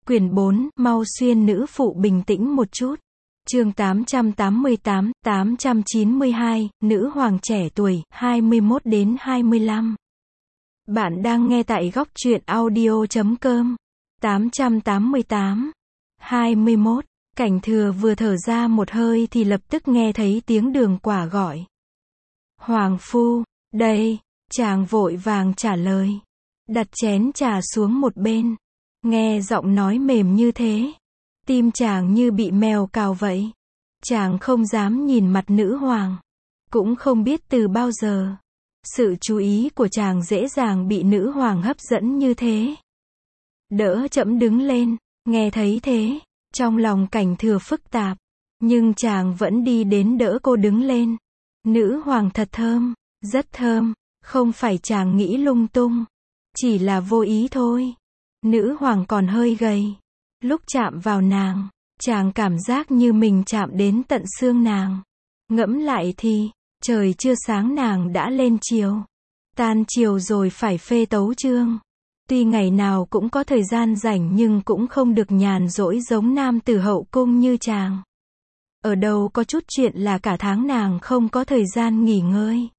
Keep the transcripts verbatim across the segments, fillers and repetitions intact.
Quyển bốn, mau xuyên nữ phụ bình tĩnh một chút. Chương tám trăm tám mươi tám, tám trăm chín mươi hai, nữ hoàng trẻ tuổi, hai mươi mốt đến hai mươi lăm. Bạn đang nghe tại góc truyện audio chấm com. tám trăm tám mươi tám, hai mươi mốt. Cảnh Thừa vừa thở ra một hơi thì lập tức nghe thấy tiếng Đường Quả gọi. Hoàng phu, đây, chàng vội vàng trả lời. Đặt chén trà xuống một bên. Nghe giọng nói mềm như thế, tim chàng như bị mèo cào vậy. Chàng không dám nhìn mặt nữ hoàng. Cũng không biết từ bao giờ, sự chú ý của chàng dễ dàng bị nữ hoàng hấp dẫn như thế. Đỡ trẫm đứng lên, nghe thấy thế, trong lòng Cảnh Thừa phức tạp. Nhưng chàng vẫn đi đến đỡ cô đứng lên. Nữ hoàng thật thơm, rất thơm, không phải chàng nghĩ lung tung. Chỉ là vô ý thôi. Nữ hoàng còn hơi gầy. Lúc chạm vào nàng, chàng cảm giác như mình chạm đến tận xương nàng. Ngẫm lại thì, trời chưa sáng nàng đã lên chiều. Tan chiều rồi phải phê tấu chương. Tuy ngày nào cũng có thời gian rảnh nhưng cũng không được nhàn rỗi giống nam tử hậu cung như chàng. Ở đâu có chút chuyện là cả tháng nàng không có thời gian nghỉ ngơi.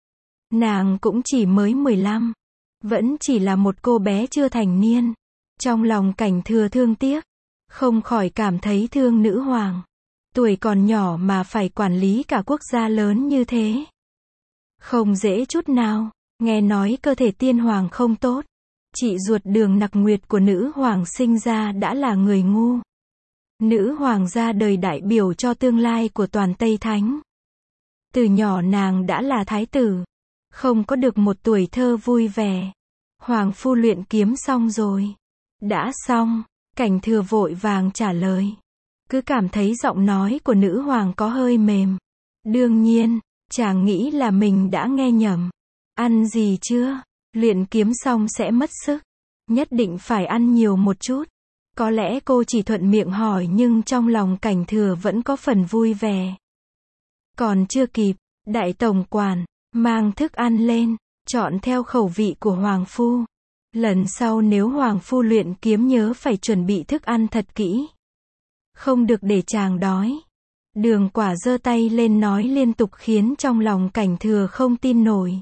Nàng cũng chỉ mới mười lăm. Vẫn chỉ là một cô bé chưa thành niên. Trong lòng Cảnh Thừa thương tiếc. Không khỏi cảm thấy thương nữ hoàng. Tuổi còn nhỏ mà phải quản lý cả quốc gia lớn như thế. Không dễ chút nào. Nghe nói cơ thể tiên hoàng không tốt. Chị ruột Đường Nặc Nguyệt của nữ hoàng sinh ra đã là người ngu. Nữ hoàng ra đời đại biểu cho tương lai của toàn Tây Thánh. Từ nhỏ nàng đã là thái tử. Không có được một tuổi thơ vui vẻ. Hoàng phu luyện kiếm xong rồi. Đã xong. Cảnh Thừa vội vàng trả lời. Cứ cảm thấy giọng nói của nữ hoàng có hơi mềm. Đương nhiên, chàng nghĩ là mình đã nghe nhầm. Ăn gì chưa? Luyện kiếm xong sẽ mất sức. Nhất định phải ăn nhiều một chút. Có lẽ cô chỉ thuận miệng hỏi nhưng trong lòng Cảnh Thừa vẫn có phần vui vẻ. Còn chưa kịp, đại tổng quản mang thức ăn lên, chọn theo khẩu vị của hoàng phu. Lần sau nếu hoàng phu luyện kiếm nhớ phải chuẩn bị thức ăn thật kỹ. Không được để chàng đói. Đường Quả giơ tay lên nói liên tục khiến trong lòng Cảnh Thừa không tin nổi.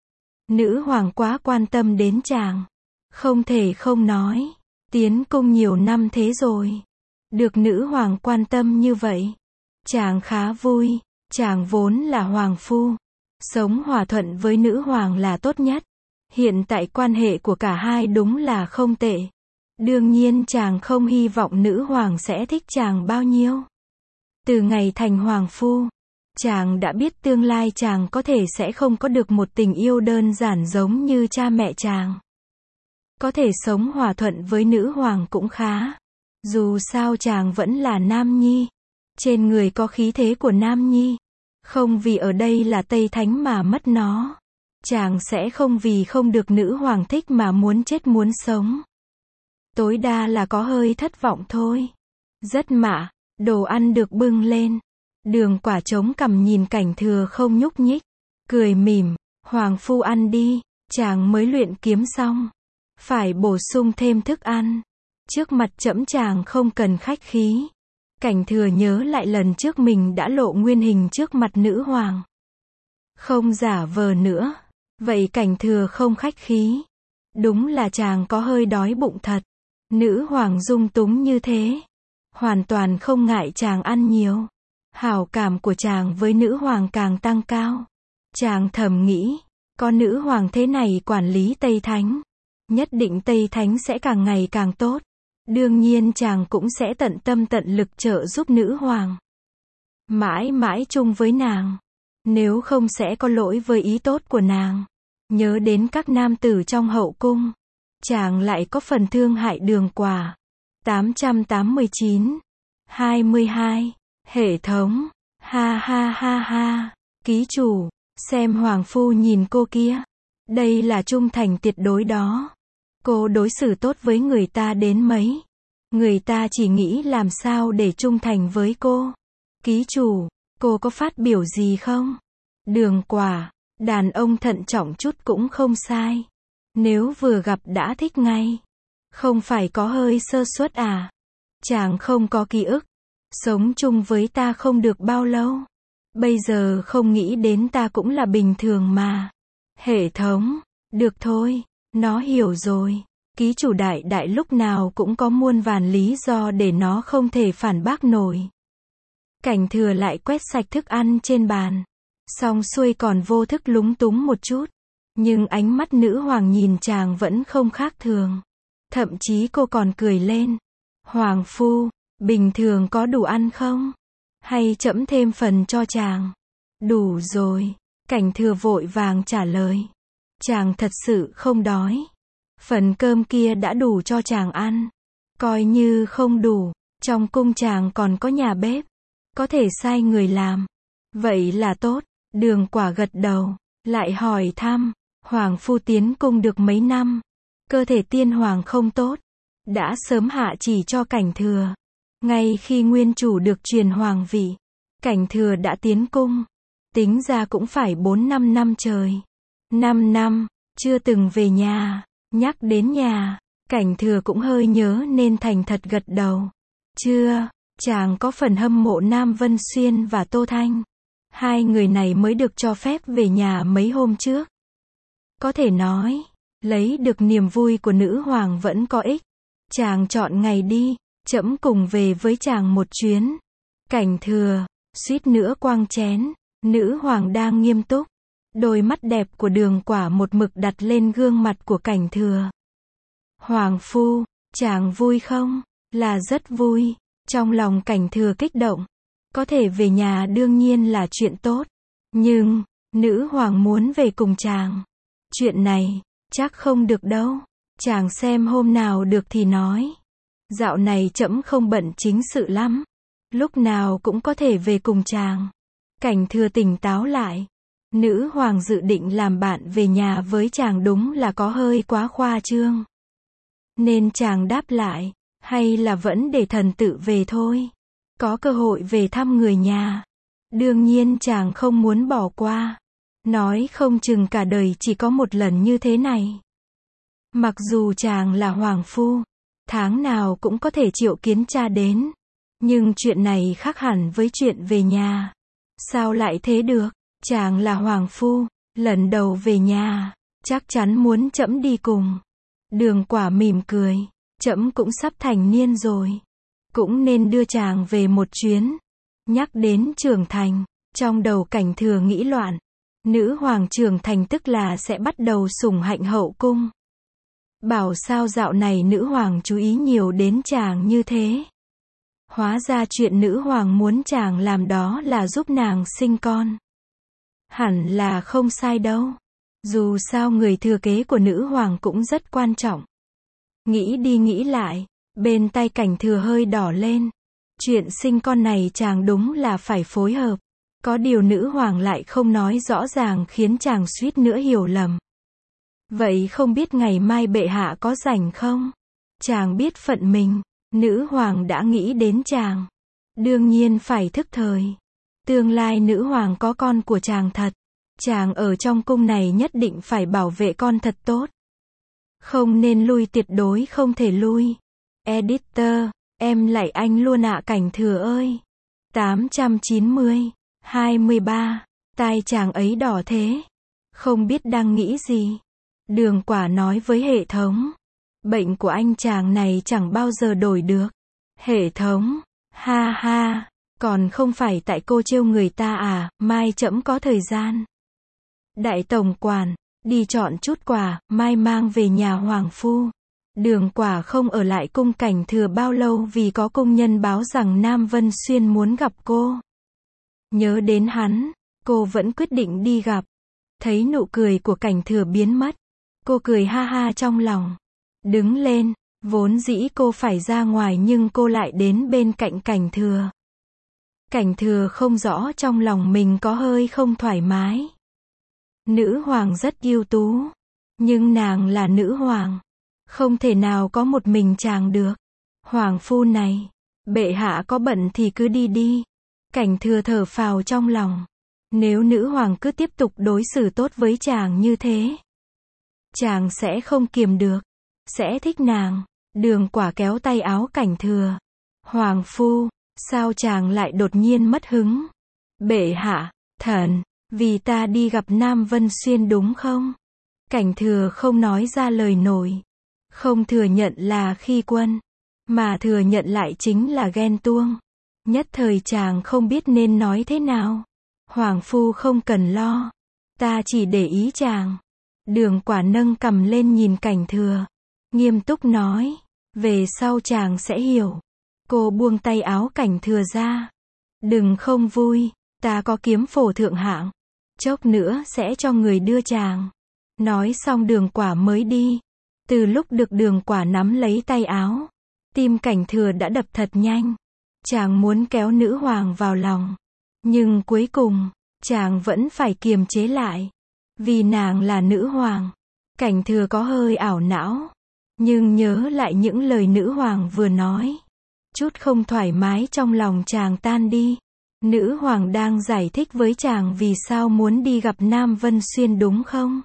Nữ hoàng quá quan tâm đến chàng. Không thể không nói. Tiến cung nhiều năm thế rồi. Được nữ hoàng quan tâm như vậy. Chàng khá vui. Chàng vốn là hoàng phu. Sống hòa thuận với nữ hoàng là tốt nhất. Hiện tại quan hệ của cả hai đúng là không tệ. Đương nhiên chàng không hy vọng nữ hoàng sẽ thích chàng bao nhiêu. Từ ngày thành hoàng phu, chàng đã biết tương lai chàng có thể sẽ không có được một tình yêu đơn giản giống như cha mẹ chàng. Có thể sống hòa thuận với nữ hoàng cũng khá. Dù sao chàng vẫn là nam nhi. Trên người có khí thế của nam nhi. Không vì ở đây là Tây Thánh mà mất nó. Chàng sẽ không vì không được nữ hoàng thích mà muốn chết muốn sống. Tối đa là có hơi thất vọng thôi. Rất mạ, đồ ăn được bưng lên. Đường Quả chống cằm nhìn Cảnh Thừa không nhúc nhích. Cười mỉm, hoàng phu ăn đi, chàng mới luyện kiếm xong. Phải bổ sung thêm thức ăn. Trước mặt trẫm chàng không cần khách khí. Cảnh Thừa nhớ lại lần trước mình đã lộ nguyên hình trước mặt nữ hoàng. Không giả vờ nữa. Vậy Cảnh Thừa không khách khí. Đúng là chàng có hơi đói bụng thật. Nữ hoàng dung túng như thế. Hoàn toàn không ngại chàng ăn nhiều. Hảo cảm của chàng với nữ hoàng càng tăng cao. Chàng thầm nghĩ, có nữ hoàng thế này quản lý Tây Thánh. Nhất định Tây Thánh sẽ càng ngày càng tốt. Đương nhiên chàng cũng sẽ tận tâm tận lực trợ giúp nữ hoàng. Mãi mãi chung với nàng. Nếu không sẽ có lỗi với ý tốt của nàng. Nhớ đến các nam tử trong hậu cung. Chàng lại có phần thương hại Đường Quả. tám trăm tám mươi chín, hai mươi hai. Hệ thống. Ha ha ha ha. Ký chủ. Xem hoàng phu nhìn cô kia. Đây là trung thành tuyệt đối đó. Cô đối xử tốt với người ta đến mấy. Người ta chỉ nghĩ làm sao để trung thành với cô. Ký chủ. Cô có phát biểu gì không? Đường Quả. Đàn ông thận trọng chút cũng không sai. Nếu vừa gặp đã thích ngay. Không phải có hơi sơ suất à? Chàng không có ký ức. Sống chung với ta không được bao lâu. Bây giờ không nghĩ đến ta cũng là bình thường mà. Hệ thống. Được thôi. Nó hiểu rồi. Ký chủ đại đại lúc nào cũng có muôn vàn lý do để nó không thể phản bác nổi. Cảnh Thừa lại quét sạch thức ăn trên bàn. Xong xuôi còn vô thức lúng túng một chút. Nhưng ánh mắt nữ hoàng nhìn chàng vẫn không khác thường. Thậm chí cô còn cười lên. Hoàng phu, bình thường có đủ ăn không? Hay trẫm thêm phần cho chàng? Đủ rồi. Cảnh Thừa vội vàng trả lời. Chàng thật sự không đói. Phần cơm kia đã đủ cho chàng ăn. Coi như không đủ. Trong cung chàng còn có nhà bếp. Có thể sai người làm. Vậy là tốt. Đường Quả gật đầu. Lại hỏi thăm. Hoàng phu tiến cung được mấy năm? Cơ thể tiên hoàng không tốt. Đã sớm hạ chỉ cho Cảnh Thừa. Ngay khi nguyên chủ được truyền hoàng vị. Cảnh Thừa đã tiến cung. Tính ra cũng phải bốn năm năm trời. năm năm. Chưa từng về nhà. Nhắc đến nhà. Cảnh Thừa cũng hơi nhớ nên thành thật gật đầu. Chưa. Chàng có phần hâm mộ Nam Vân Xuyên và Tô Thanh. Hai người này mới được cho phép về nhà mấy hôm trước. Có thể nói, lấy được niềm vui của nữ hoàng vẫn có ích. Chàng chọn ngày đi, trẫm cùng về với chàng một chuyến. Cảnh Thừa, suýt nữa quăng chén. Nữ hoàng đang nghiêm túc. Đôi mắt đẹp của Đường Quả một mực đặt lên gương mặt của Cảnh Thừa. Hoàng phu, chàng vui không? Là rất vui. Trong lòng Cảnh Thừa kích động. Có thể về nhà đương nhiên là chuyện tốt. Nhưng, nữ hoàng muốn về cùng chàng. Chuyện này, chắc không được đâu. Chàng xem hôm nào được thì nói. Dạo này trẫm không bận chính sự lắm. Lúc nào cũng có thể về cùng chàng. Cảnh Thừa tỉnh táo lại. Nữ hoàng dự định làm bạn về nhà với chàng đúng là có hơi quá khoa trương. Nên chàng đáp lại. Hay là vẫn để thần tự về thôi. Có cơ hội về thăm người nhà. Đương nhiên chàng không muốn bỏ qua. Nói không chừng cả đời chỉ có một lần như thế này. Mặc dù chàng là hoàng phu. Tháng nào cũng có thể triệu kiến cha đến. Nhưng chuyện này khác hẳn với chuyện về nhà. Sao lại thế được? Chàng là hoàng phu. Lần đầu về nhà. Chắc chắn muốn trẫm đi cùng. Đường Quả mỉm cười. Trẫm cũng sắp thành niên rồi. Cũng nên đưa chàng về một chuyến. Nhắc đến trưởng thành. Trong đầu Cảnh Thừa nghĩ loạn. Nữ hoàng trưởng thành tức là sẽ bắt đầu sủng hạnh hậu cung. Bảo sao dạo này nữ hoàng chú ý nhiều đến chàng như thế. Hóa ra chuyện nữ hoàng muốn chàng làm đó là giúp nàng sinh con. Hẳn là không sai đâu. Dù sao người thừa kế của nữ hoàng cũng rất quan trọng. Nghĩ đi nghĩ lại, bên tay Cảnh Thừa hơi đỏ lên. Chuyện sinh con này chàng đúng là phải phối hợp. Có điều nữ hoàng lại không nói rõ ràng khiến chàng suýt nữa hiểu lầm. Vậy không biết ngày mai bệ hạ có rảnh không? Chàng biết phận mình. Nữ hoàng đã nghĩ đến chàng. Đương nhiên phải thức thời. Tương lai nữ hoàng có con của chàng thật. Chàng ở trong cung này nhất định phải bảo vệ con thật tốt. Không nên lui, tuyệt đối không thể lui. Editor, em lại anh luôn ạ. Cảnh Thừa ơi. tám trăm chín mươi, hai mươi ba. Tai chàng ấy đỏ thế. Không biết đang nghĩ gì. Đường Quả nói với hệ thống. Bệnh của anh chàng này chẳng bao giờ đổi được. Hệ thống. Ha ha. Còn không phải tại cô trêu người ta à, mai trẫm có thời gian. Đại tổng quản. Đi chọn chút quà, mai mang về nhà hoàng phu. Đường Quả không ở lại cung Cảnh Thừa bao lâu vì có công nhân báo rằng Nam Vân Xuyên muốn gặp cô. Nhớ đến hắn, cô vẫn quyết định đi gặp. Thấy nụ cười của Cảnh Thừa biến mất. Cô cười ha ha trong lòng. Đứng lên, vốn dĩ cô phải ra ngoài nhưng cô lại đến bên cạnh Cảnh Thừa. Cảnh Thừa không rõ trong lòng mình có hơi không thoải mái. Nữ hoàng rất ưu tú. Nhưng nàng là nữ hoàng. Không thể nào có một mình chàng được. Hoàng phu này. Bệ hạ có bận thì cứ đi đi. Cảnh Thừa thở phào trong lòng. Nếu nữ hoàng cứ tiếp tục đối xử tốt với chàng như thế. Chàng sẽ không kiềm được. Sẽ thích nàng. Đường Quả kéo tay áo Cảnh Thừa. Hoàng phu, sao chàng lại đột nhiên mất hứng? Bệ hạ, thần, vì ta đi gặp Nam Vân Xuyên đúng không? Cảnh Thừa không nói ra lời nổi. Không thừa nhận là khi quân, mà thừa nhận lại chính là ghen tuông. Nhất thời chàng không biết nên nói thế nào. Hoàng phu không cần lo, ta chỉ để ý chàng. Đường Quả nâng cằm lên nhìn Cảnh Thừa, nghiêm túc nói, về sau chàng sẽ hiểu. Cô buông tay áo Cảnh Thừa ra. Đừng không vui, ta có kiếm phổ thượng hạng, chốc nữa sẽ cho người đưa chàng. Nói xong Đường Quả mới đi. Từ lúc được Đường Quả nắm lấy tay áo, tim Cảnh Thừa đã đập thật nhanh. Chàng muốn kéo nữ hoàng vào lòng, nhưng cuối cùng, chàng vẫn phải kiềm chế lại. Vì nàng là nữ hoàng. Cảnh Thừa có hơi ảo não, nhưng nhớ lại những lời nữ hoàng vừa nói. Chút không thoải mái trong lòng chàng tan đi. Nữ hoàng đang giải thích với chàng vì sao muốn đi gặp Nam Vân Xuyên đúng không?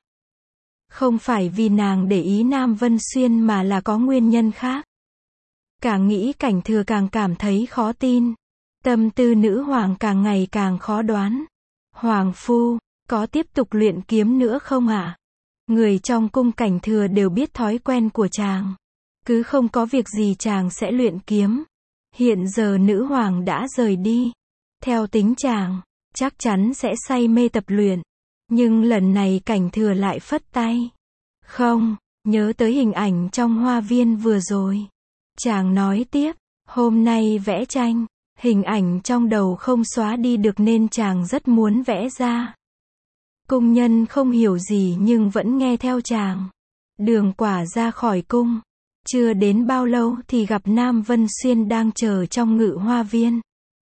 Không phải vì nàng để ý Nam Vân Xuyên mà là có nguyên nhân khác. Càng nghĩ Cảnh Thừa càng cảm thấy khó tin. Tâm tư nữ hoàng càng ngày càng khó đoán. Hoàng phu, có tiếp tục luyện kiếm nữa không ạ? Người trong cung Cảnh Thừa đều biết thói quen của chàng. Cứ không có việc gì chàng sẽ luyện kiếm. Hiện giờ nữ hoàng đã rời đi. Theo tính chàng, chắc chắn sẽ say mê tập luyện. Nhưng lần này Cảnh Thừa lại phất tay. Không, nhớ tới hình ảnh trong hoa viên vừa rồi. Chàng nói tiếp, hôm nay vẽ tranh, hình ảnh trong đầu không xóa đi được nên chàng rất muốn vẽ ra. Cung nhân không hiểu gì nhưng vẫn nghe theo chàng. Đường Quả ra khỏi cung. Chưa đến bao lâu thì gặp Nam Vân Xuyên đang chờ trong ngự hoa viên.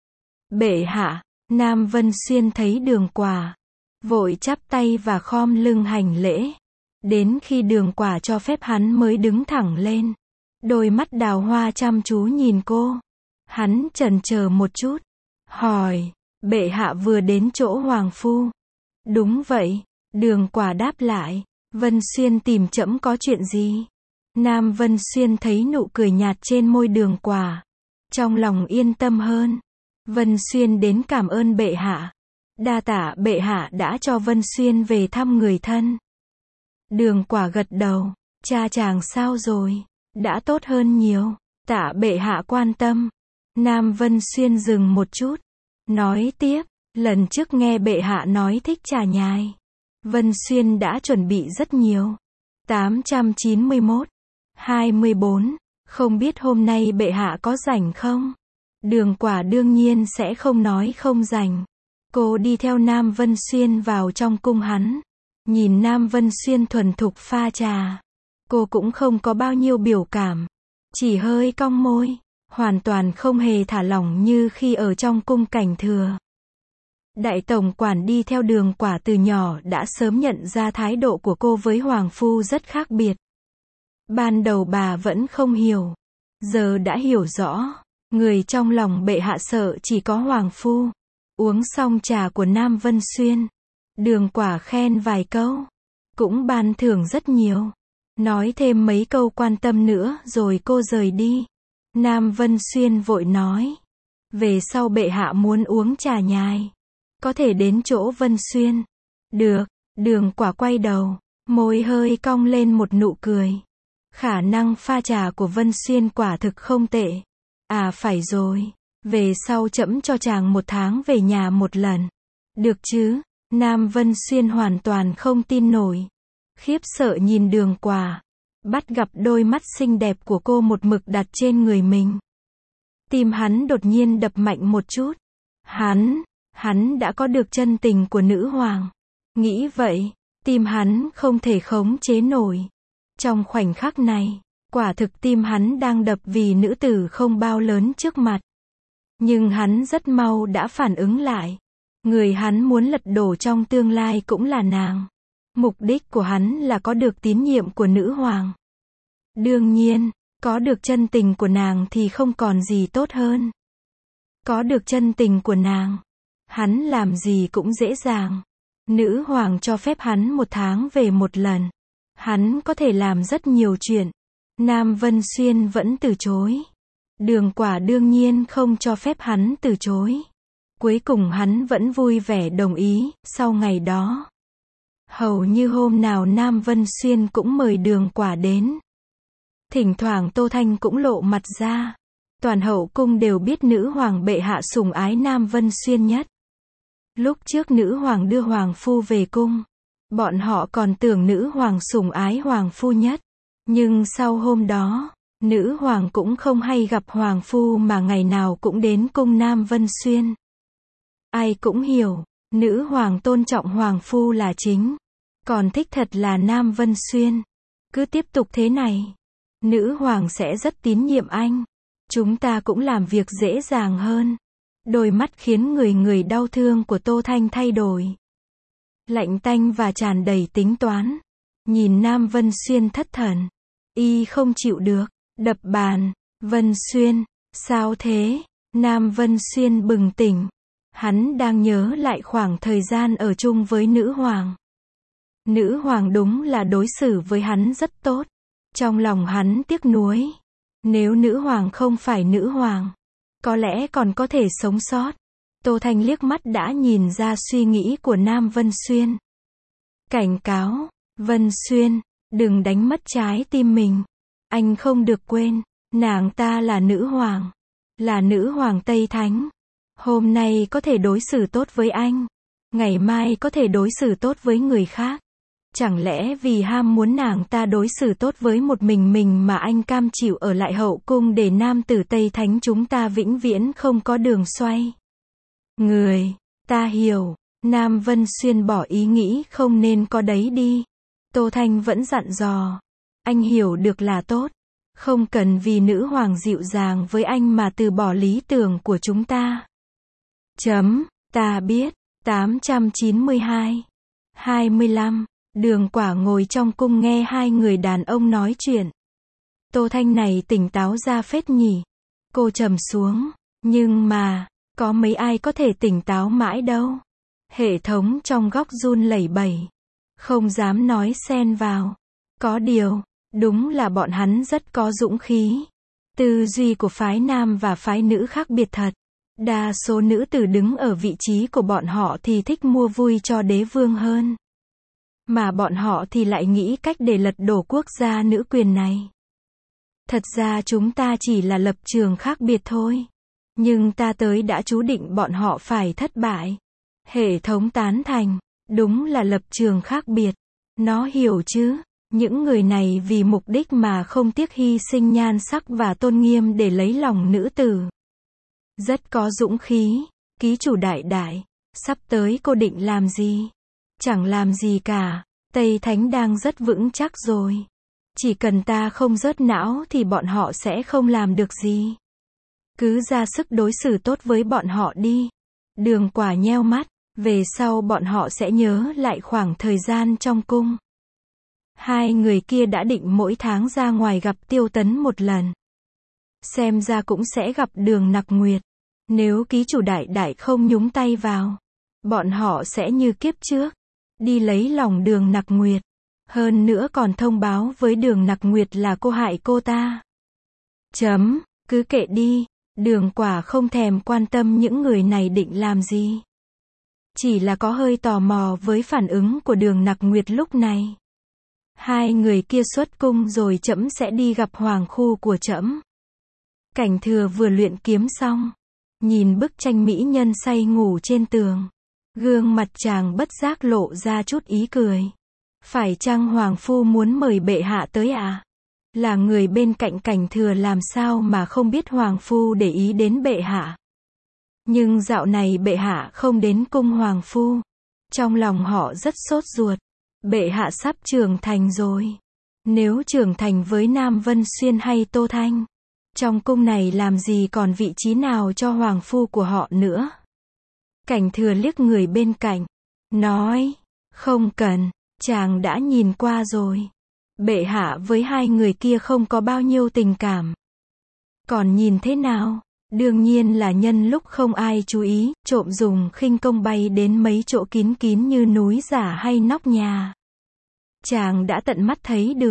Bệ hạ, Nam Vân Xuyên thấy Đường Quả, vội chắp tay và khom lưng hành lễ. Đến khi Đường Quả cho phép hắn mới đứng thẳng lên. Đôi mắt đào hoa chăm chú nhìn cô. Hắn chần chờ một chút, hỏi, bệ hạ vừa đến chỗ hoàng phu. Đúng vậy, Đường Quả đáp lại. Vân Xuyên tìm trẫm có chuyện gì? Nam Vân Xuyên thấy nụ cười nhạt trên môi Đường Quả, trong lòng yên tâm hơn. Vân Xuyên đến cảm ơn bệ hạ. Đa tạ bệ hạ đã cho Vân Xuyên về thăm người thân. Đường Quả gật đầu. Cha chàng sao rồi? Đã tốt hơn nhiều. Tạ bệ hạ quan tâm. Nam Vân Xuyên dừng một chút, nói tiếp, lần trước nghe bệ hạ nói thích trà nhài. Vân Xuyên đã chuẩn bị rất nhiều. tám trăm chín mươi mốt, hai mươi bốn, không biết hôm nay bệ hạ có rảnh không? Đường Quả đương nhiên sẽ không nói không rảnh. Cô đi theo Nam Vân Xuyên vào trong cung hắn. Nhìn Nam Vân Xuyên thuần thục pha trà. Cô cũng không có bao nhiêu biểu cảm. Chỉ hơi cong môi. Hoàn toàn không hề thả lỏng như khi ở trong cung Cảnh Thừa. Đại tổng quản đi theo Đường Quả từ nhỏ đã sớm nhận ra thái độ của cô với hoàng phu rất khác biệt. Ban đầu bà vẫn không hiểu. Giờ đã hiểu rõ. Người trong lòng bệ hạ sợ chỉ có hoàng phu. Uống xong trà của Nam Vân Xuyên, Đường Quả khen vài câu, cũng ban thưởng rất nhiều. Nói thêm mấy câu quan tâm nữa rồi cô rời đi. Nam Vân Xuyên vội nói, về sau bệ hạ muốn uống trà nhài, có thể đến chỗ Vân Xuyên. Được. Đường Quả quay đầu, môi hơi cong lên một nụ cười. Khả năng pha trà của Vân Xuyên quả thực không tệ. À phải rồi, về sau trẫm cho chàng một tháng về nhà một lần. Được chứ? Nam Vân Xuyên hoàn toàn không tin nổi. Khiếp sợ nhìn Đường Quả, bắt gặp đôi mắt xinh đẹp của cô một mực đặt trên người mình. Tim hắn đột nhiên đập mạnh một chút. Hắn, hắn đã có được chân tình của nữ hoàng. Nghĩ vậy, tim hắn không thể khống chế nổi. Trong khoảnh khắc này, quả thực tim hắn đang đập vì nữ tử không bao lớn trước mặt. Nhưng hắn rất mau đã phản ứng lại. Người hắn muốn lật đổ trong tương lai cũng là nàng. Mục đích của hắn là có được tín nhiệm của nữ hoàng. Đương nhiên, có được chân tình của nàng thì không còn gì tốt hơn. Có được chân tình của nàng, hắn làm gì cũng dễ dàng. Nữ hoàng cho phép hắn một tháng về một lần. Hắn có thể làm rất nhiều chuyện. Nam Vân Xuyên vẫn từ chối. Đường Quả đương nhiên không cho phép hắn từ chối. Cuối cùng hắn vẫn vui vẻ đồng ý. Sau ngày đó, hầu như hôm nào Nam Vân Xuyên cũng mời Đường Quả đến. Thỉnh thoảng Tô Thanh cũng lộ mặt ra. Toàn hậu cung đều biết nữ hoàng bệ hạ sủng ái Nam Vân Xuyên nhất. Lúc trước nữ hoàng đưa hoàng phu về cung, bọn họ còn tưởng nữ hoàng sủng ái hoàng phu nhất. Nhưng sau hôm đó, nữ hoàng cũng không hay gặp hoàng phu mà ngày nào cũng đến cung Nam Vân Xuyên. Ai cũng hiểu, nữ hoàng tôn trọng hoàng phu là chính. Còn thích thật là Nam Vân Xuyên. Cứ tiếp tục thế này, nữ hoàng sẽ rất tín nhiệm anh. Chúng ta cũng làm việc dễ dàng hơn. Đôi mắt khiến người người đau thương của Tô Thanh thay đổi. Lạnh tanh và tràn đầy tính toán. Nhìn Nam Vân Xuyên thất thần. Y không chịu được. Đập bàn. Vân Xuyên, sao thế? Nam Vân Xuyên bừng tỉnh. Hắn đang nhớ lại khoảng thời gian ở chung với nữ hoàng. Nữ hoàng đúng là đối xử với hắn rất tốt. Trong lòng hắn tiếc nuối. Nếu nữ hoàng không phải nữ hoàng, có lẽ còn có thể sống sót. Tô Thanh liếc mắt đã nhìn ra suy nghĩ của Nam Vân Xuyên. Cảnh cáo, Vân Xuyên, đừng đánh mất trái tim mình. Anh không được quên, nàng ta là nữ hoàng, là nữ hoàng Tây Thánh. Hôm nay có thể đối xử tốt với anh, ngày mai có thể đối xử tốt với người khác. Chẳng lẽ vì ham muốn nàng ta đối xử tốt với một mình mình mà anh cam chịu ở lại hậu cung để nam tử Tây Thánh chúng ta vĩnh viễn không có đường xoay? Người, ta hiểu, Nam Vân Xuyên bỏ ý nghĩ không nên có đấy đi. Tô Thanh vẫn dặn dò, anh hiểu được là tốt. Không cần vì nữ hoàng dịu dàng với anh mà từ bỏ lý tưởng của chúng ta. Chấm, ta biết. tám trăm chín mươi hai. hai mươi lăm. Đường Quả ngồi trong cung nghe hai người đàn ông nói chuyện. Tô Thanh này tỉnh táo ra phết nhỉ. Cô trầm xuống. Nhưng mà, có mấy ai có thể tỉnh táo mãi đâu. Hệ thống trong góc run lẩy bẩy. Không dám nói xen vào. Có điều, đúng là bọn hắn rất có dũng khí. Tư duy của phái nam và phái nữ khác biệt thật. Đa số nữ tử đứng ở vị trí của bọn họ thì thích mua vui cho đế vương hơn. Mà bọn họ thì lại nghĩ cách để lật đổ quốc gia nữ quyền này. Thật ra chúng ta chỉ là lập trường khác biệt thôi. Nhưng ta tới đã chú định bọn họ phải thất bại. Hệ thống tán thành. Đúng là lập trường khác biệt. Nó hiểu chứ. Những người này vì mục đích mà không tiếc hy sinh nhan sắc và tôn nghiêm để lấy lòng nữ tử. Rất có dũng khí. Ký chủ đại đại. Sắp tới cô định làm gì? Chẳng làm gì cả. Tây Thánh đang rất vững chắc rồi. Chỉ cần ta không rớt não thì bọn họ sẽ không làm được gì. Cứ ra sức đối xử tốt với bọn họ đi. Đường Quả nheo mắt. Về sau bọn họ sẽ nhớ lại khoảng thời gian trong cung. Hai người kia đã định mỗi tháng ra ngoài gặp Tiêu Tấn một lần. Xem ra cũng sẽ gặp Đường Nặc Nguyệt. Nếu ký chủ đại đại không nhúng tay vào, bọn họ sẽ như kiếp trước. Đi lấy lòng Đường Nặc Nguyệt. Hơn nữa còn thông báo với Đường Nặc Nguyệt là cô hại cô ta. Chấm, cứ kệ đi. Đường Quả không thèm quan tâm những người này định làm gì. Chỉ là có hơi tò mò với phản ứng của Đường Nặc Nguyệt lúc này. Hai người kia xuất cung rồi trẫm sẽ đi gặp hoàng khu của trẫm. Cảnh Thừa vừa luyện kiếm xong, nhìn bức tranh mỹ nhân say ngủ trên tường, gương mặt chàng bất giác lộ ra chút ý cười. Phải chăng hoàng phu muốn mời bệ hạ tới à? Là người bên cạnh Cảnh Thừa làm sao mà không biết hoàng phu để ý đến bệ hạ. Nhưng dạo này bệ hạ không đến cung hoàng phu. Trong lòng họ rất sốt ruột. Bệ hạ sắp trưởng thành rồi. Nếu trưởng thành với Nam Vân Xuyên hay Tô Thanh, trong cung này làm gì còn vị trí nào cho hoàng phu của họ nữa. Cảnh Thừa liếc người bên cạnh, nói, không cần, chàng đã nhìn qua rồi. Bệ hạ với hai người kia không có bao nhiêu tình cảm. Còn nhìn thế nào? Đương nhiên là nhân lúc không ai chú ý, trộm dùng khinh công bay đến mấy chỗ kín kín như núi giả hay nóc nhà. Chàng đã tận mắt thấy được.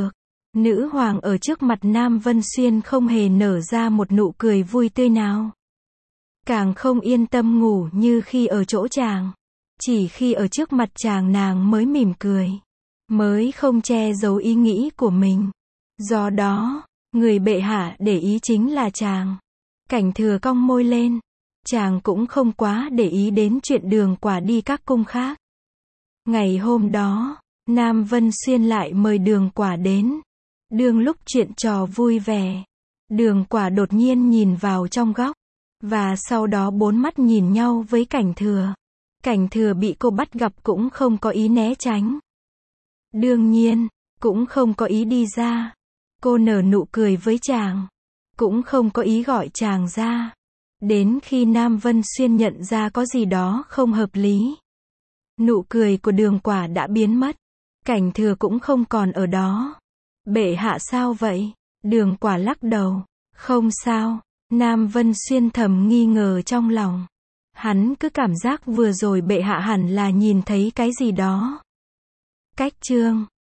Nữ hoàng ở trước mặt Nam Vân Xuyên không hề nở ra một nụ cười vui tươi nào. Càng không yên tâm ngủ như khi ở chỗ chàng. Chỉ khi ở trước mặt chàng nàng mới mỉm cười. Mới không che giấu ý nghĩ của mình. Do đó, người bệ hạ để ý chính là chàng. Cảnh Thừa cong môi lên. Chàng cũng không quá để ý đến chuyện Đường Quả đi các cung khác. Ngày hôm đó, Nam Vân Xuyên lại mời Đường Quả đến. Đương lúc chuyện trò vui vẻ, Đường Quả đột nhiên nhìn vào trong góc, và sau đó bốn mắt nhìn nhau với Cảnh Thừa. Cảnh Thừa bị cô bắt gặp cũng không có ý né tránh. Đương nhiên, cũng không có ý đi ra. Cô nở nụ cười với chàng, cũng không có ý gọi chàng ra. Đến khi Nam Vân Xuyên nhận ra có gì đó không hợp lý, nụ cười của Đường Quả đã biến mất. Cảnh Thừa cũng không còn ở đó. Bệ hạ sao vậy? Đường Quả lắc đầu. Không sao. Nam Vân Xuyên thầm nghi ngờ trong lòng. Hắn cứ cảm giác vừa rồi bệ hạ hẳn là nhìn thấy cái gì đó. Cách chương